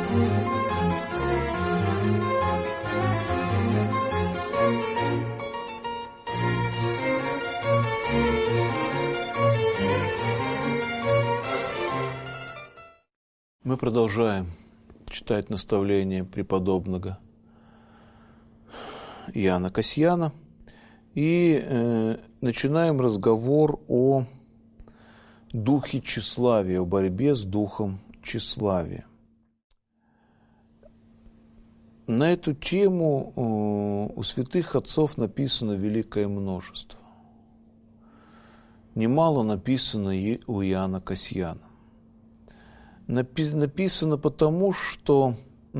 Мы продолжаем читать наставления преподобного Иоанна Касьяна и начинаем разговор о духе тщеславия, о борьбе с духом тщеславия. На эту тему у святых отцов написано великое множество. Немало написано и у Иоанна Касьяна. Написано потому, что,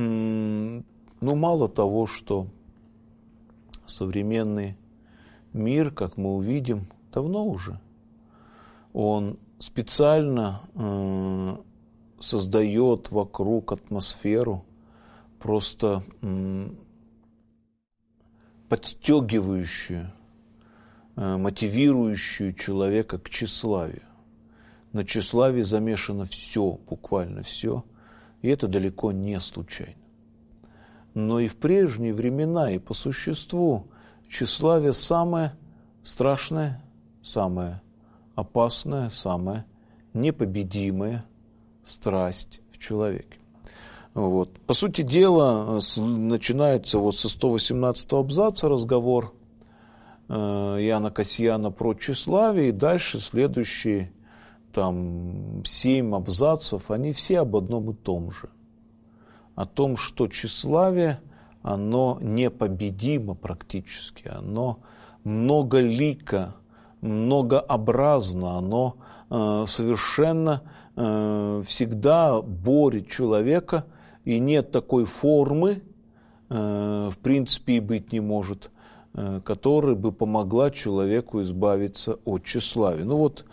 мало того, что современный мир, как мы увидим, давно уже, он специально создает вокруг атмосферу, просто подстегивающую, мотивирующую человека к тщеславию. На тщеславии замешано все, буквально все, и это далеко не случайно. Но и в прежние времена, и по существу, тщеславие самое страшное, самое опасное, самая непобедимая страсть в человеке. Вот. По сути дела, начинается вот со 118 абзаца разговор Иоанна Касьяна про тщеславие, и дальше следующие 7 абзацев, они все об одном и том же. О том, что тщеславие, оно непобедимо практически, оно многолико, многообразно, оно совершенно всегда борет человека, и нет такой формы, в принципе, и быть не может, которая бы помогла человеку избавиться от тщеславия.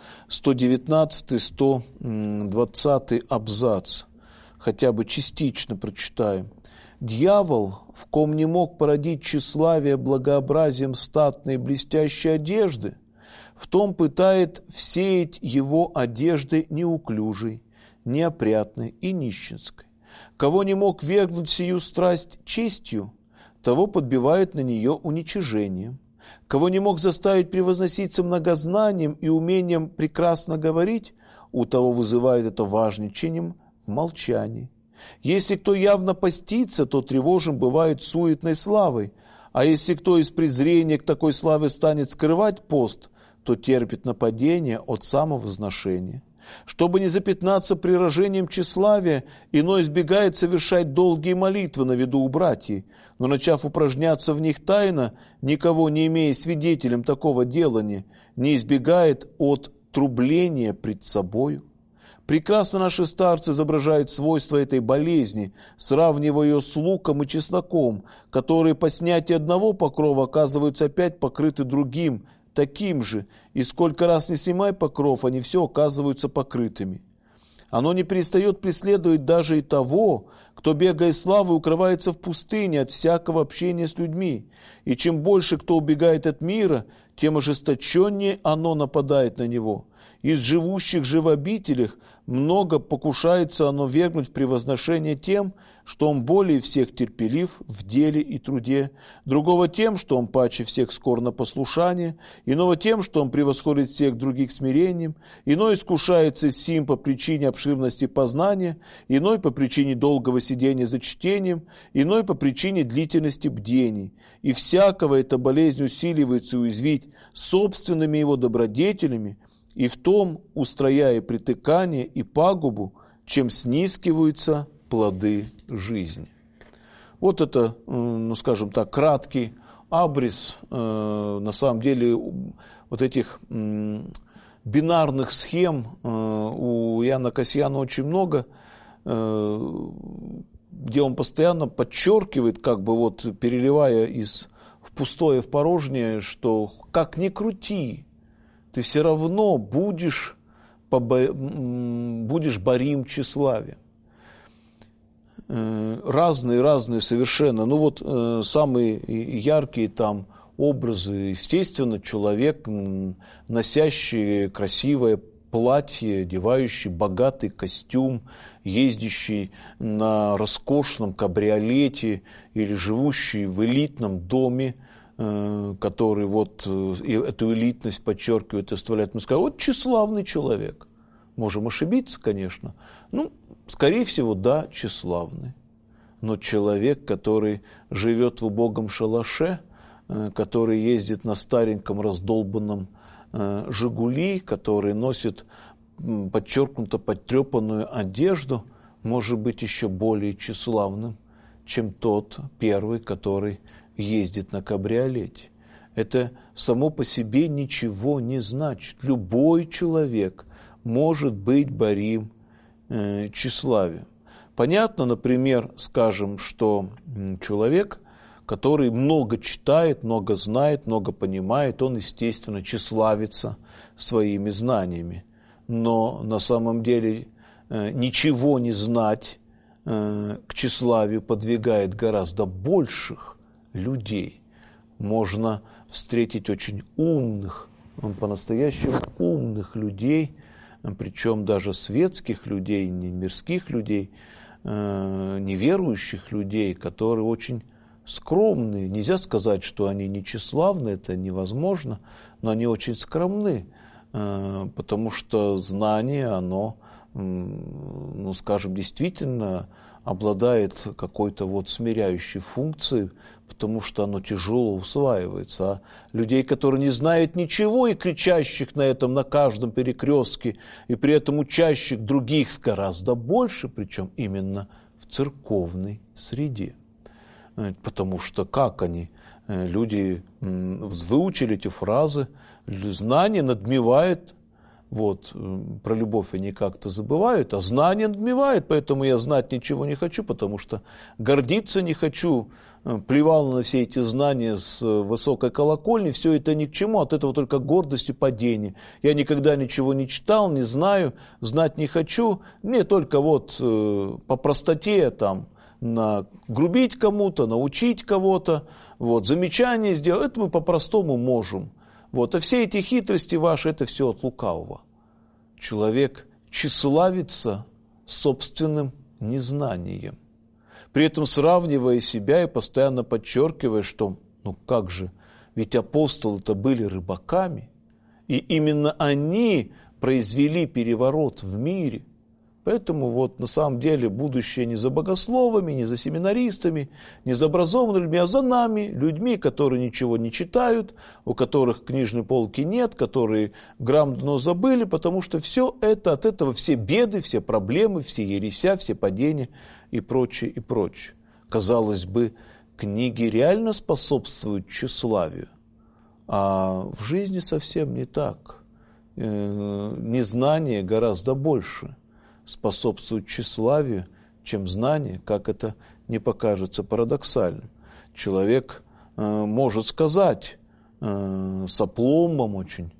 119-120 абзац, хотя бы частично прочитаем. «Дьявол, в ком не мог породить тщеславие благообразием статной блестящей одежды, в том пытает всеять его одежды неуклюжей, неопрятной и нищенской. Кого не мог вергнуть сию страсть честью, того подбивает на нее уничижением. Кого не мог заставить превозноситься многознанием и умением прекрасно говорить, у того вызывает это важничанием в молчании. Если кто явно постится, то тревожим бывает суетной славой, а если кто из презрения к такой славе станет скрывать пост, то терпит нападение от самовозношения. Чтобы не запятнаться приражением тщеславия, иной избегает совершать долгие молитвы на виду у братьев, но, начав упражняться в них тайно, никого не имея свидетелем такого делания, не избегает от трубления пред собою. Прекрасно наши старцы изображают свойства этой болезни, сравнивая ее с луком и чесноком, которые по снятии одного покрова оказываются опять покрыты другим, таким же, и сколько раз не снимай покров, они все оказываются покрытыми. Оно не перестает преследовать даже и того, кто, бегая славы, укрывается в пустыне от всякого общения с людьми. И чем больше кто убегает от мира, тем ожесточеннее оно нападает на него. Из живущих же в обителях много покушается оно вергнуть в превозношение тем, что он более всех терпелив в деле и труде, другого тем, что он паче всех скор на послушание, иного тем, что он превосходит всех других смирением, иной искушается сим по причине обширности познания, иной по причине долгого сидения за чтением, иной по причине длительности бдений. И всякого эта болезнь усиливается уязвить собственными его добродетелями, и в том устрояя притыкание и пагубу, чем снискиваются плоды жизни». Вот это, скажем так, краткий абрис, на самом деле, вот этих бинарных схем у Иоанна Касьяна очень много, где он постоянно подчеркивает, переливая в пустое в порожнее, что как ни крути, ты все равно будешь борим тщеславием. Разные совершенно. Самые яркие образы. Естественно, человек, носящий красивое платье, одевающий богатый костюм, ездящий на роскошном кабриолете или живущий в элитном доме, который вот эту элитность подчеркивает и оставляет, мы скажем, вот тщеславный человек. Можем ошибиться, конечно. Ну, скорее всего, да, тщеславный. Но человек, который живет в убогом шалаше, который ездит на стареньком раздолбанном «Жигули», который носит подчеркнуто подтрепанную одежду, может быть еще более тщеславным, чем тот первый, который ездит на кабриолете. Это само по себе ничего не значит. Любой человек может быть борим тщеславием. Понятно, например, скажем, что человек, который много читает, много знает, много понимает, он, естественно, тщеславится своими знаниями. Но на самом деле ничего не знать к тщеславию подвигает гораздо больших людей. Можно встретить очень умных, по-настоящему умных людей, причем даже светских людей, не мирских людей, неверующих людей, которые очень скромные. Нельзя сказать, что они не тщеславны, это невозможно, но они очень скромны, потому что знание, оно, ну, скажем, действительно обладает какой-то вот смиряющей функцией, потому что оно тяжело усваивается. А людей, которые не знают ничего и кричащих на этом на каждом перекрестке, и при этом учащих других гораздо больше, причем именно в церковной среде. Потому что как они, люди выучили эти фразы, знание надмевает, вот, про любовь они как-то забывают, а знание надмевает, поэтому я знать ничего не хочу, потому что гордиться не хочу, плевал на все эти знания с высокой колокольни, все это ни к чему, от этого только гордость и падение. Я никогда ничего не читал, не знаю, знать не хочу, мне только вот по простоте там, грубить кому-то, научить кого-то, вот, замечание сделать, это мы по-простому можем. Вот, а все эти хитрости ваши, это все от лукавого. Человек тщеславится собственным незнанием. При этом сравнивая себя и постоянно подчеркивая, что, ну как же, ведь апостолы-то были рыбаками, и именно они произвели переворот в мире. Поэтому вот на самом деле будущее не за богословами, не за семинаристами, не за образованными людьми, а за нами, людьми, которые ничего не читают, у которых книжной полки нет, которые грамотно забыли, потому что все это, от этого все беды, все проблемы, все ереся, все падения и прочее, и прочее. Казалось бы, книги реально способствуют тщеславию, а в жизни совсем не так. Незнание гораздо больше способствует тщеславию, чем знание, как это не покажется парадоксальным. Человек может сказать с опломбом очень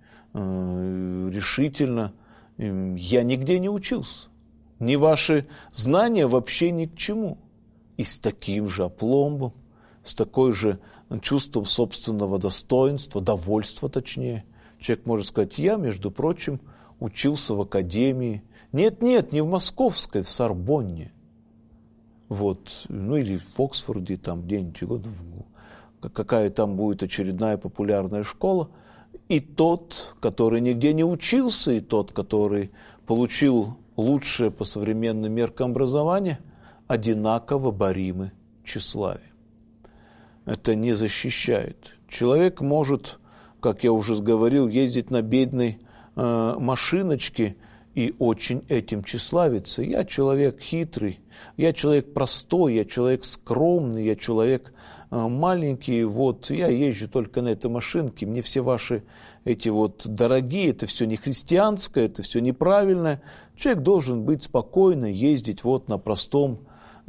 решительно: я нигде не учился, ни ваши знания вообще ни к чему. И с таким же опломбом, с такой же чувством собственного достоинства, довольства точнее, человек может сказать: я, между прочим, учился в академии. Нет, не в Московской, в Сорбонне. Вот, ну или в Оксфорде, там где-нибудь, какая там будет очередная популярная школа. И тот, который нигде не учился, и тот, который получил лучшее по современным меркам образование, одинаково боримы тщеславием. Это не защищает. Человек может, как я уже говорил, ездить на бедной машиночке и очень этим тщеславиться. Я человек хитрый, я человек простой, я человек скромный, я человек маленький, вот, я езжу только на этой машинке, мне все ваши эти вот дорогие, это все не христианское, это все неправильное. Человек должен быть спокойно, ездить вот на простом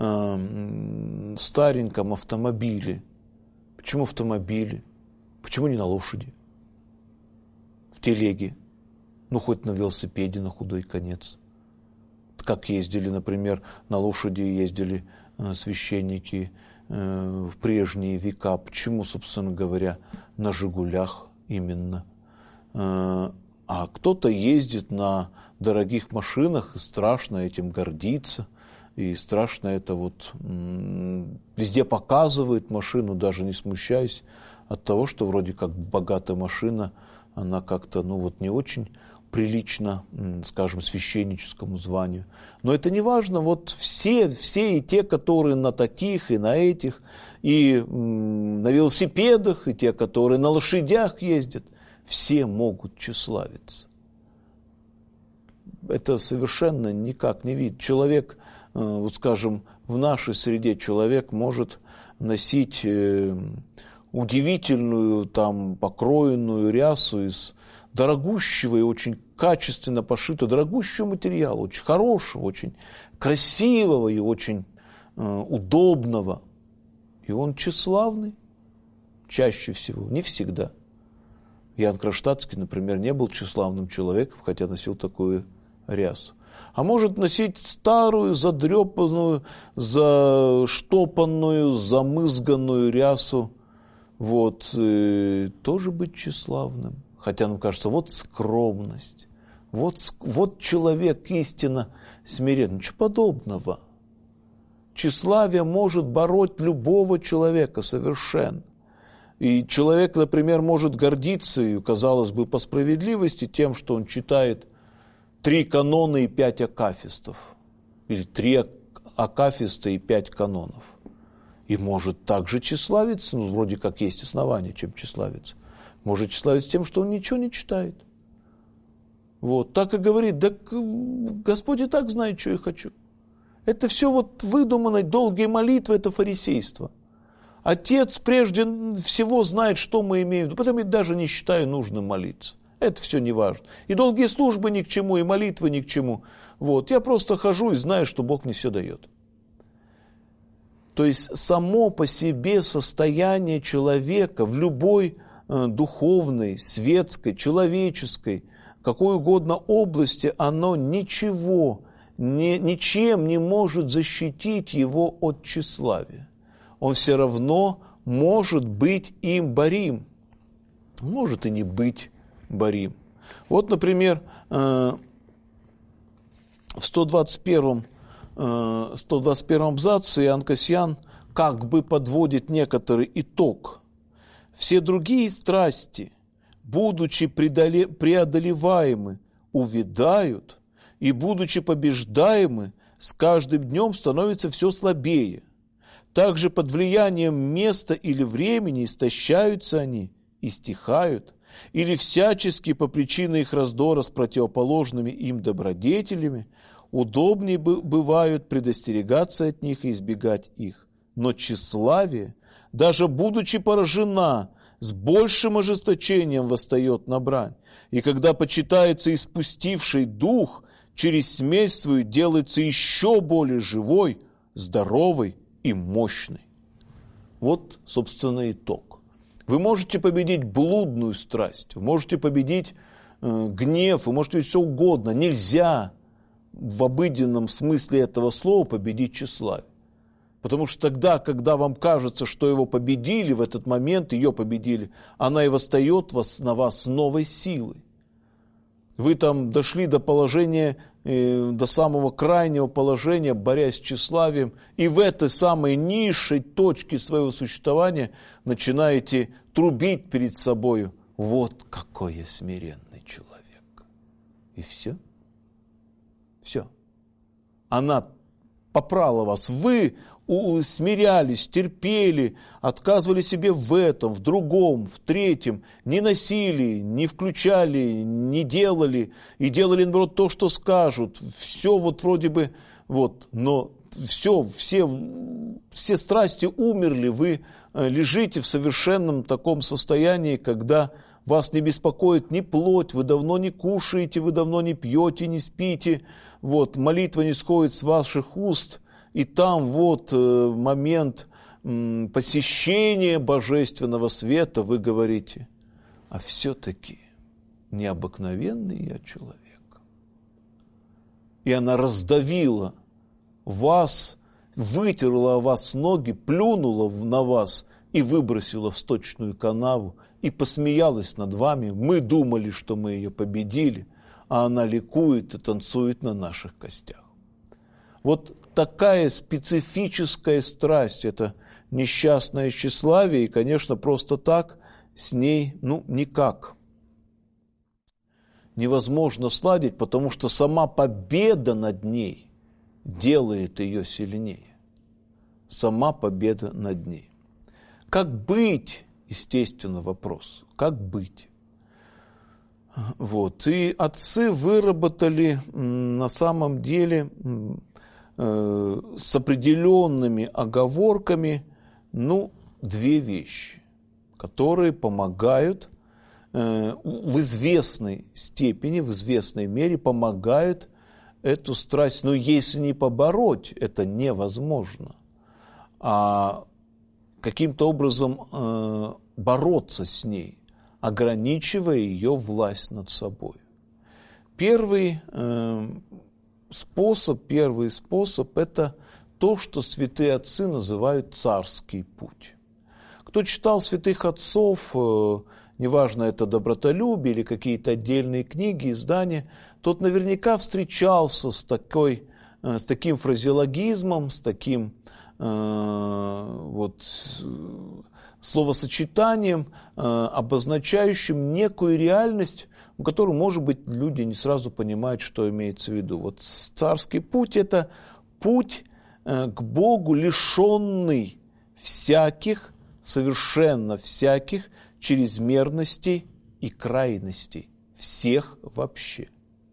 стареньком автомобиле. Почему автомобиле? Почему не на лошади? В телеге? Ну, хоть на велосипеде, на худой конец. Как ездили, например, на лошади ездили священники в прежние века. Почему, собственно говоря, на «Жигулях» именно? А А кто-то ездит на дорогих машинах, и страшно этим гордиться, и страшно это вот везде показывает машину, даже не смущаясь от того, что вроде как богатая машина, она как-то, не очень прилично, скажем, священническому званию. Но это не важно, вот все и те, которые на таких, и на этих, и на велосипедах, и те, которые на лошадях ездят, все могут тщеславиться. Это совершенно никак не видно. Человек, вот скажем, в нашей среде человек может носить удивительную там покроенную рясу из дорогущего и очень качественно пошитого, дорогущего материала, очень хорошего, очень красивого и очень удобного. И он тщеславный чаще всего, не всегда. Ян Кронштадтский, например, не был тщеславным человеком, хотя носил такую рясу. А может носить старую, задрепанную, заштопанную, замызганную рясу, тоже быть тщеславным. Хотя нам кажется, вот скромность, вот человек истинно смиренный. Ничего подобного. Тщеславие может бороть любого человека совершенно. И человек, например, может гордиться, и, казалось бы, по справедливости, тем, что он читает 3 канона и 5 акафистов. Или 3 акафиста и 5 канонов. И может также тщеславиться, вроде как есть основания, чем тщеславиться. Может тщеславиться тем, что он ничего не читает. Так и говорит, да Господь и так знает, что я хочу. Это все выдуманное, долгие молитвы, это фарисейство. Отец прежде всего знает, что мы имеем в виду, поэтому я даже не считаю нужным молиться. Это все не важно. И долгие службы ни к чему, и молитвы ни к чему. Я просто хожу и знаю, что Бог мне все дает. То есть само по себе состояние человека в любой духовной, светской, человеческой, какой угодно области, оно ничем не может защитить его от тщеславия. Он все равно может быть им борим. Может и не быть борим. Например, в 121 абзаце Иоанн Кассиан как бы подводит некоторый итог. Все другие страсти, будучи преодолеваемы, увядают, и, будучи побеждаемы, с каждым днем становятся все слабее. Также под влиянием места или времени истощаются они и стихают, или всячески по причине их раздора с противоположными им добродетелями удобнее бывают предостерегаться от них и избегать их. Но тщеславие, даже будучи поражена, с большим ожесточением восстает на брань. И когда почитается испустивший дух, через смерть свою делается еще более живой, здоровой и мощной. Собственно, итог. Вы можете победить блудную страсть, вы можете победить гнев, вы можете все угодно. Нельзя в обыденном смысле этого слова победить тщеславие. Потому что тогда, когда вам кажется, что его победили, в этот момент ее победили, она и восстает на вас с новой силой. Вы там дошли до положения, до самого крайнего положения, борясь с тщеславием, и в этой самой низшей точке своего существования начинаете трубить перед собою: вот какой я смиренный человек. И все. Все. Она попрала вас. Вы смирялись, терпели, отказывали себе в этом, в другом, в третьем, не носили, не включали, не делали, и делали, наоборот, то, что скажут. Все вроде бы, но все страсти умерли, вы лежите в совершенном таком состоянии, когда вас не беспокоит ни плоть, вы давно не кушаете, вы давно не пьете, не спите, молитва не сходит с ваших уст, и там момент посещения божественного света, вы говорите: а все-таки необыкновенный я человек. И она раздавила вас, вытерла о вас ноги, плюнула на вас и выбросила в сточную канаву, и посмеялась над вами. Мы думали, что мы ее победили, а она ликует и танцует на наших костях. Вот такая специфическая страсть, это несчастное тщеславие, и, конечно, просто так с ней, никак невозможно сладить, потому что сама победа над ней делает ее сильнее. Сама победа над ней. Как быть, естественно, вопрос. Как быть? Вот. И отцы выработали на самом деле с определенными оговорками, две вещи, которые помогают в известной степени, в известной мере помогают эту страсть, если не побороть, это невозможно, а каким-то образом бороться с ней, ограничивая ее власть над собой. Первый способ – это то, что святые отцы называют царский путь. Кто читал святых отцов, неважно, это «Добротолюбие» или какие-то отдельные книги, издания, тот наверняка встречался с таким фразеологизмом, с таким словосочетанием, обозначающим некую реальность, у которой, может быть, люди не сразу понимают, что имеется в виду. Вот царский путь – это путь к Богу, лишенный всяких, совершенно всяких чрезмерностей и крайностей, всех вообще.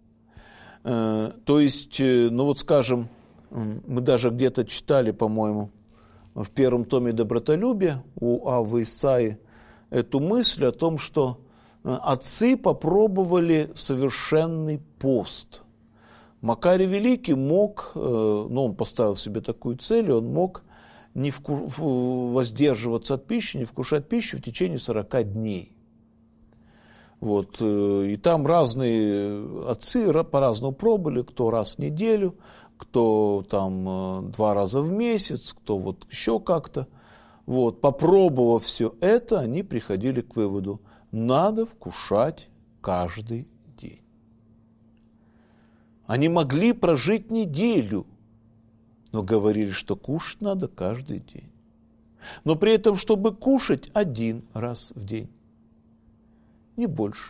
То есть, скажем, мы даже где-то читали, по-моему, в первом томе «Добротолюбия» у Аввы Исаии эту мысль о том, что отцы попробовали совершенный пост. Макарий Великий мог, он поставил себе такую цель, он мог не воздерживаться от пищи, не вкушать пищу в течение 40 дней. Вот. И там разные отцы по-разному пробовали, кто раз в неделю, кто там 2 раза в месяц, кто еще как-то. Вот. Попробовав все это, они приходили к выводу: надо вкушать каждый день. Они могли прожить неделю, но говорили, что кушать надо каждый день. Но при этом, чтобы кушать 1 раз в день, не больше.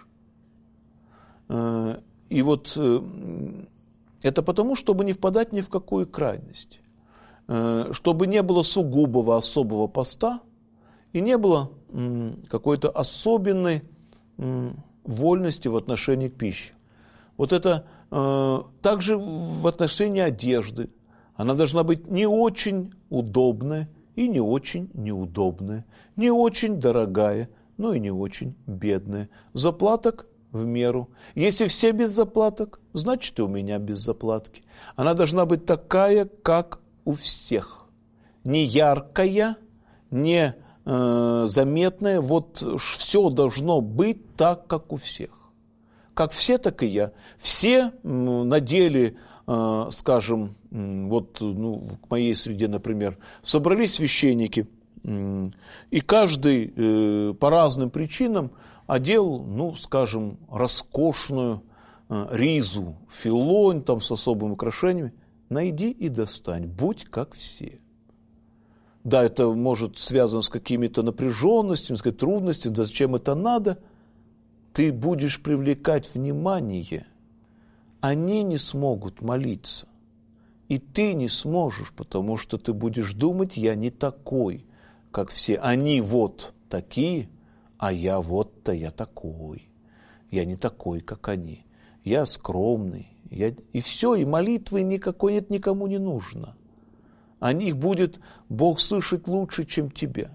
И это потому, чтобы не впадать ни в какую крайность. Чтобы не было сугубого особого поста и не было какой-то особенной вольности в отношении к пище. Вот это также в отношении одежды. Она должна быть не очень удобная и не очень неудобная, не очень дорогая, но и не очень бедная. Заплаток в меру. Если все без заплаток, значит и у меня без заплатки. Она должна быть такая, как у всех. Не яркая, не заметная. Все должно быть так, как у всех. Как все, так и я. Все надели, скажем, в моей среде, например, собрались священники, и каждый по разным причинам одел, скажем, роскошную ризу, филонь там с особыми украшениями. Найди и достань, будь как все. Да, это может связано с какими-то напряженностями, с трудностями, да зачем это надо? Ты будешь привлекать внимание, они не смогут молиться. И ты не сможешь, потому что ты будешь думать: я не такой, как все. Они такие, а я я такой. Я не такой, как они. Я скромный. И все, и молитвы никакой нет, никому не нужно. О них будет Бог слышать лучше, чем тебя.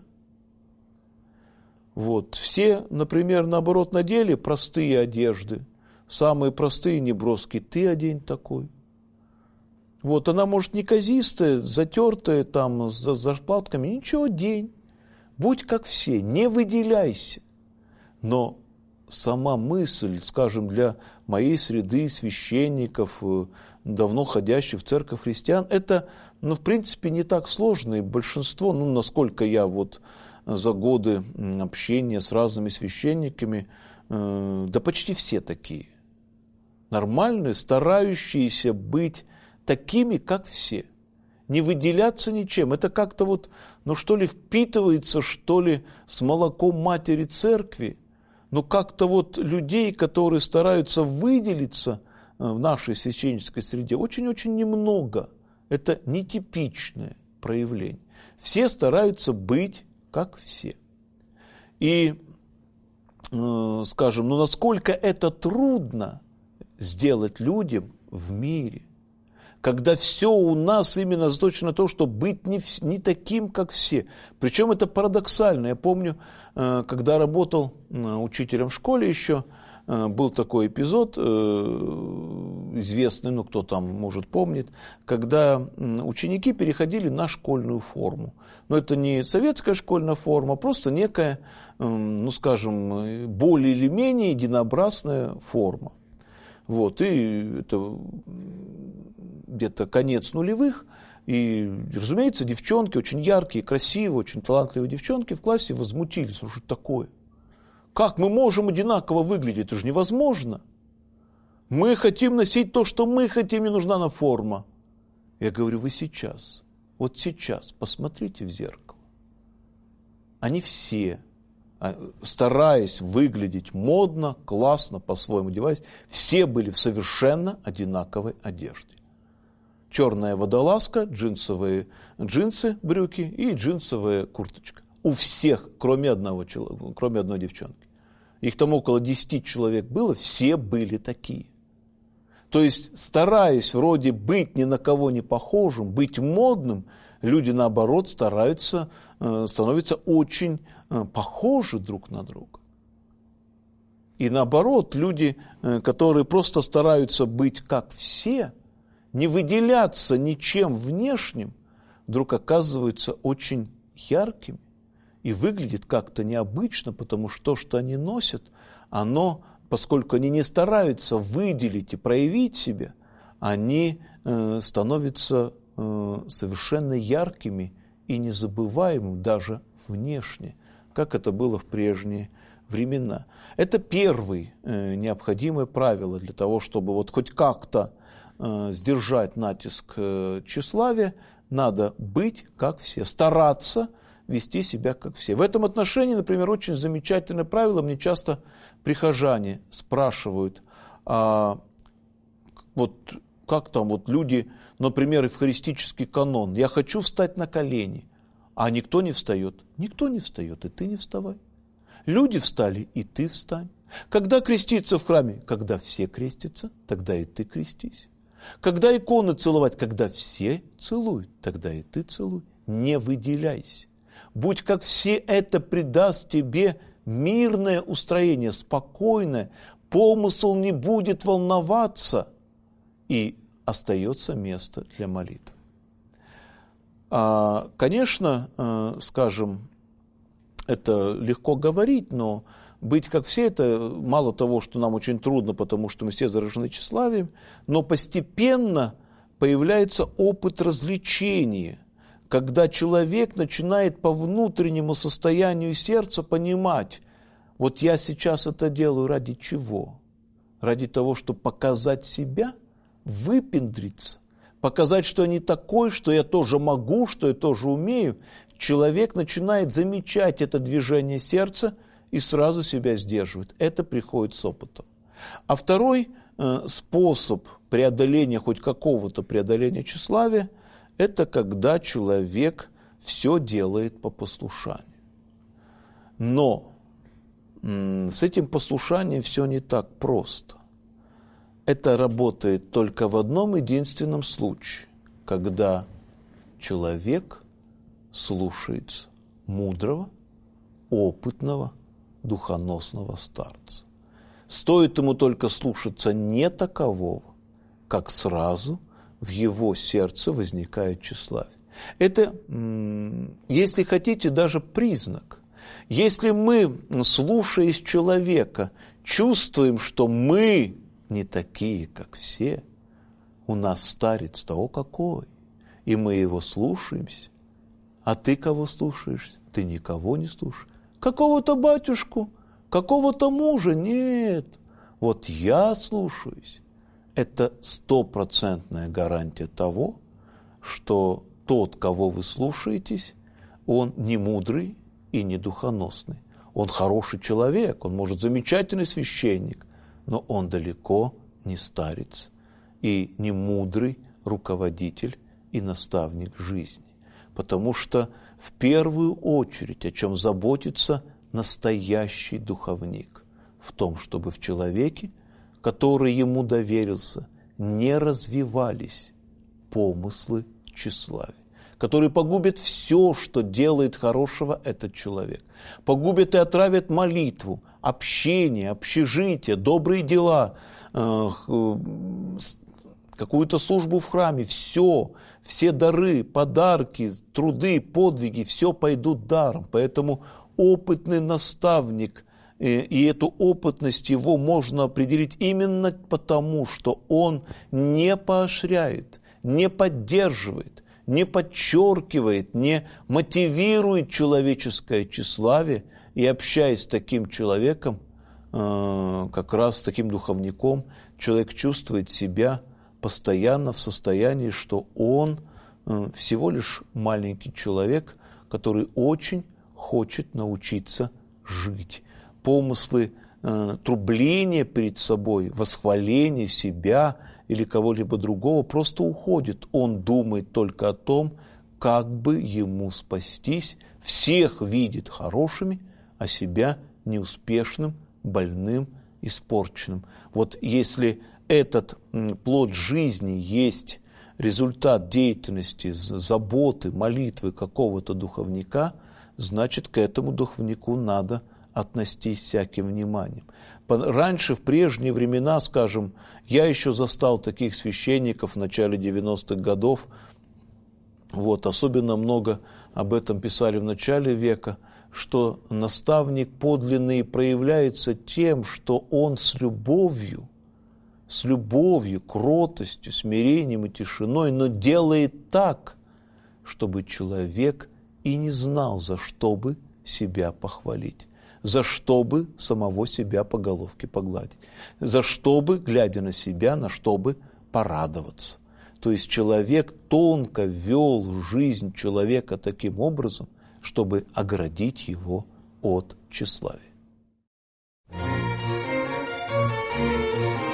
Все, например, наоборот, надели простые одежды. Самые простые, неброские. Ты одень такой. Она может неказистая, затертая, там, с заплатками. Ничего, день. Будь как все, не выделяйся. Но сама мысль, скажем, для моей среды священников, давно ходящих в церковь христиан, это, в принципе, не так сложно. И большинство, насколько я за годы общения с разными священниками, да почти все такие. Нормальные, старающиеся быть такими, как все. Не выделяться ничем. Это как-то вот, что ли, впитывается, что ли, с молоком матери церкви. Как-то вот людей, которые стараются выделиться в нашей священнической среде, очень-очень немного. Это нетипичное проявление. Все стараются быть, как все. И, скажем, насколько это трудно сделать людям в мире, когда все у нас именно заточено на то, чтобы быть не таким, как все. Причем это парадоксально. Я помню, когда работал учителем в школе еще, был такой эпизод, известный, кто там, может, помнит, когда ученики переходили на школьную форму. Но это не советская школьная форма, просто некая, скажем, более или менее единообразная форма. И это где-то конец нулевых, и, разумеется, девчонки, очень яркие, красивые, очень талантливые девчонки в классе возмутились, что это такое? Как мы можем одинаково выглядеть? Это же невозможно. Мы хотим носить то, что мы хотим, не нужна нам форма. Я говорю, вы сейчас, вот сейчас посмотрите в зеркало. Они все, стараясь выглядеть модно, классно, по-своему одеваясь, все были в совершенно одинаковой одежде. Черная водолазка, джинсовые джинсы, брюки и джинсовая курточка. У всех, кроме одной девчонки. Их там около 10 человек было, все были такие. То есть, стараясь вроде быть ни на кого не похожим, быть модным, люди, наоборот, становятся очень похожи друг на друга. И наоборот, люди, которые просто стараются быть как все, не выделяться ничем внешним, вдруг оказываются очень яркими. И выглядит как-то необычно, потому что то, что они носят, поскольку они не стараются выделить и проявить себя, они становятся совершенно яркими и незабываемыми даже внешне, как это было в прежние времена. Это первое необходимое правило для того, чтобы хоть как-то сдержать натиск тщеславия, надо быть как все, стараться вести себя как все. В этом отношении, например, очень замечательное правило. Мне часто прихожане спрашивают, как там люди, например, евхаристический канон. Я хочу встать на колени, а никто не встает. Никто не встает, и ты не вставай. Люди встали, и ты встань. Когда креститься в храме? Когда все крестятся, тогда и ты крестись. Когда иконы целовать? Когда все целуют, тогда и ты целуй. Не выделяйся. Будь как все, это придаст тебе мирное устроение, спокойное, помысл не будет волноваться, и остается место для молитвы. Конечно, скажем, это легко говорить, но быть как все, это мало того, что нам очень трудно, потому что мы все заражены тщеславием, но постепенно появляется опыт развлечения, когда человек начинает по внутреннему состоянию сердца понимать, я сейчас это делаю ради чего? Ради того, чтобы показать себя, выпендриться, показать, что я не такой, что я тоже могу, что я тоже умею. Человек начинает замечать это движение сердца и сразу себя сдерживает. Это приходит с опытом. А второй способ преодоления, хоть какого-то преодоления тщеславия, это когда человек все делает по послушанию. Но с этим послушанием все не так просто. Это работает только в одном единственном случае, когда человек слушается мудрого, опытного, духоносного старца. Стоит ему только слушаться не такового, как сразу в его сердце возникает тщеславие. Это, если хотите, даже признак. Если мы, слушаясь человека, чувствуем, что мы не такие, как все, у нас старец того какой, и мы его слушаемся. А ты кого слушаешься? ты никого не слушаешь. Какого-то батюшку, какого-то мужа? Нет. Вот я слушаюсь. Это 100% гарантия того, что тот, кого вы слушаетесь, он не мудрый и не духоносный. Он хороший человек, он, может, замечательный священник, но он далеко не старец и не мудрый руководитель и наставник жизни. Потому что в первую очередь, о чем заботится настоящий духовник, в том, чтобы в человеке, который ему доверился, не развивались помыслы тщеславия, которые погубят все, что делает хорошего этот человек. Погубят и отравят молитву, общение, общежитие, добрые дела, какую-то службу в храме. Все дары, подарки, труды, подвиги, все пойдут даром. Поэтому опытный наставник, и эту опытность его можно определить именно потому, что он не поощряет, не поддерживает, не подчеркивает, не мотивирует человеческое тщеславие. И общаясь с таким человеком, как раз с таким духовником, человек чувствует себя постоянно в состоянии, что он всего лишь маленький человек, который очень хочет научиться жить. Помыслы трубления перед собой, восхваления себя или кого-либо другого просто уходит. Он думает только о том, как бы ему спастись, всех видит хорошими, а себя неуспешным, больным, испорченным. Вот если этот плод жизни есть результат деятельности, заботы, молитвы какого-то духовника, значит, к этому духовнику надо отнестись всяким вниманием. Раньше, в прежние времена, скажем, я еще застал таких священников в начале 90-х годов, особенно много об этом писали в начале века, что наставник подлинный проявляется тем, что он с любовью, кротостью, смирением и тишиной, но делает так, чтобы человек и не знал, за что бы себя похвалить, за что бы самого себя по головке погладить, за что бы, глядя на себя, на что бы порадоваться. То есть человек тонко вел жизнь человека таким образом, чтобы оградить его от тщеславия.